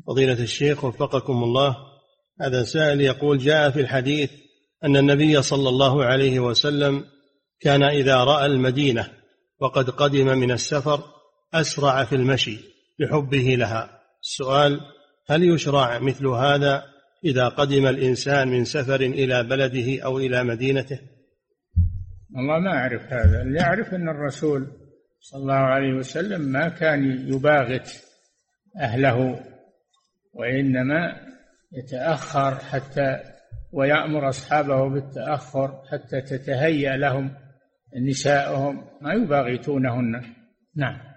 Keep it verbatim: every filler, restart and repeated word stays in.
فضيلة الشيخ وفقكم الله، هذا سائل يقول: جاء في الحديث أن النبي صلى الله عليه وسلم كان إذا رأى المدينة وقد قدم من السفر أسرع في المشي لحبه لها. السؤال: هل يشرع مثل هذا إذا قدم الإنسان من سفر إلى بلده أو إلى مدينته؟ والله ما أعرف هذا. اللي أعرف أن الرسول صلى الله عليه وسلم ما كان يباغت أهله، وإنما يتأخر حتى ويأمر أصحابه بالتأخر حتى تتهيأ لهم نساءهم، ما يباغتونهن. نعم.